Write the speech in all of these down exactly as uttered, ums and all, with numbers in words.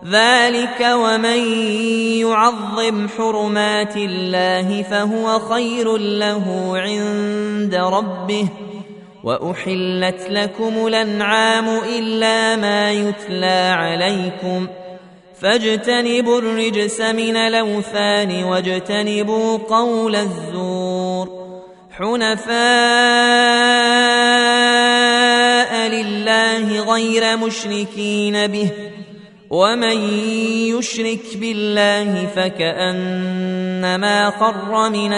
ذلك ومن يعظم حرمات الله فهو خير له عند ربه. وأحلت لكم الأنعام إلا ما يتلى عليكم فاجتنبوا الرجس من الأوثان واجتنبوا قول الزور حنفاء لله غير مشركين به ومن يشرك بالله فكأنما خر من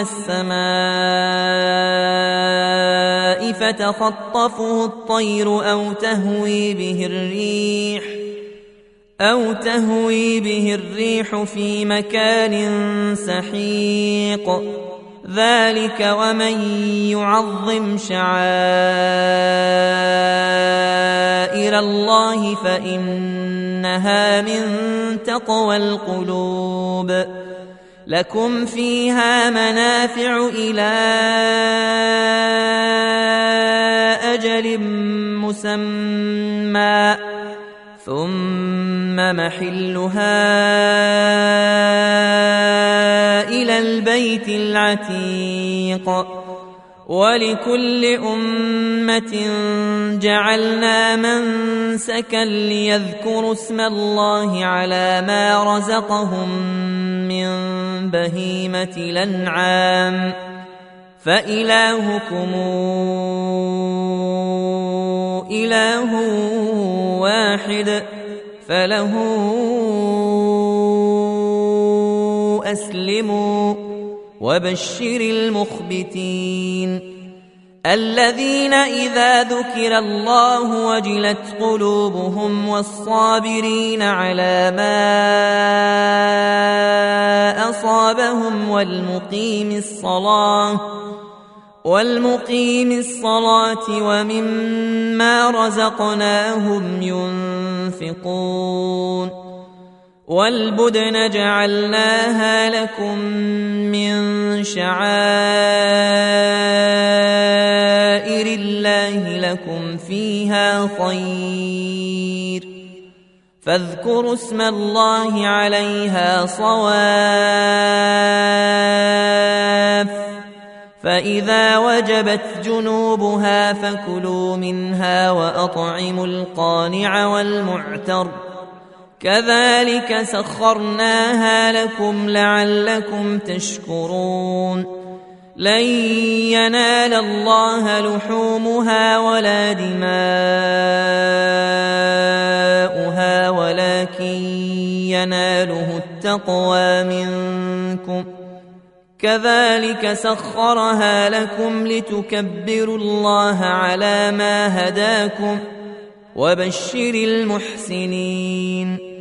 السماء فتخطفه الطير أو تهوي به الريح أو تهوي به الريح في مكان سحيق ذلك ومن يعظم شعائر الله فإنها من تقوى القلوب. لكم فيها منافع إلى أجل مسمى ثم محلها إلى البيت العتيق. ولكل أمة جعلنا منسكا ليذكروا اسم الله على ما رزقهم من بهيمة الأنعام فإلهكم إله واحد فله أسلموا وبشر المخبتين الذين إذا ذكر الله وجلت قلوبهم والصابرين على ما أصابهم والمقيم الصلاة والمقيم الصلاة ومما رزقناهم ينفقون والبدن جعلناها لكم من شعائر الله لكم فيها خير فاذكروا اسم الله عليها صواف فإذا وجبت جنوبها فكلوا منها وأطعموا القانع والمعتر كذلك سخرناها لكم لعلكم تشكرون لن ينال الله لحومها ولا دماؤها ولكن يناله التقوى منكم كذلك سخرها لكم لتكبروا الله على ما هداكم وبشر المحسنين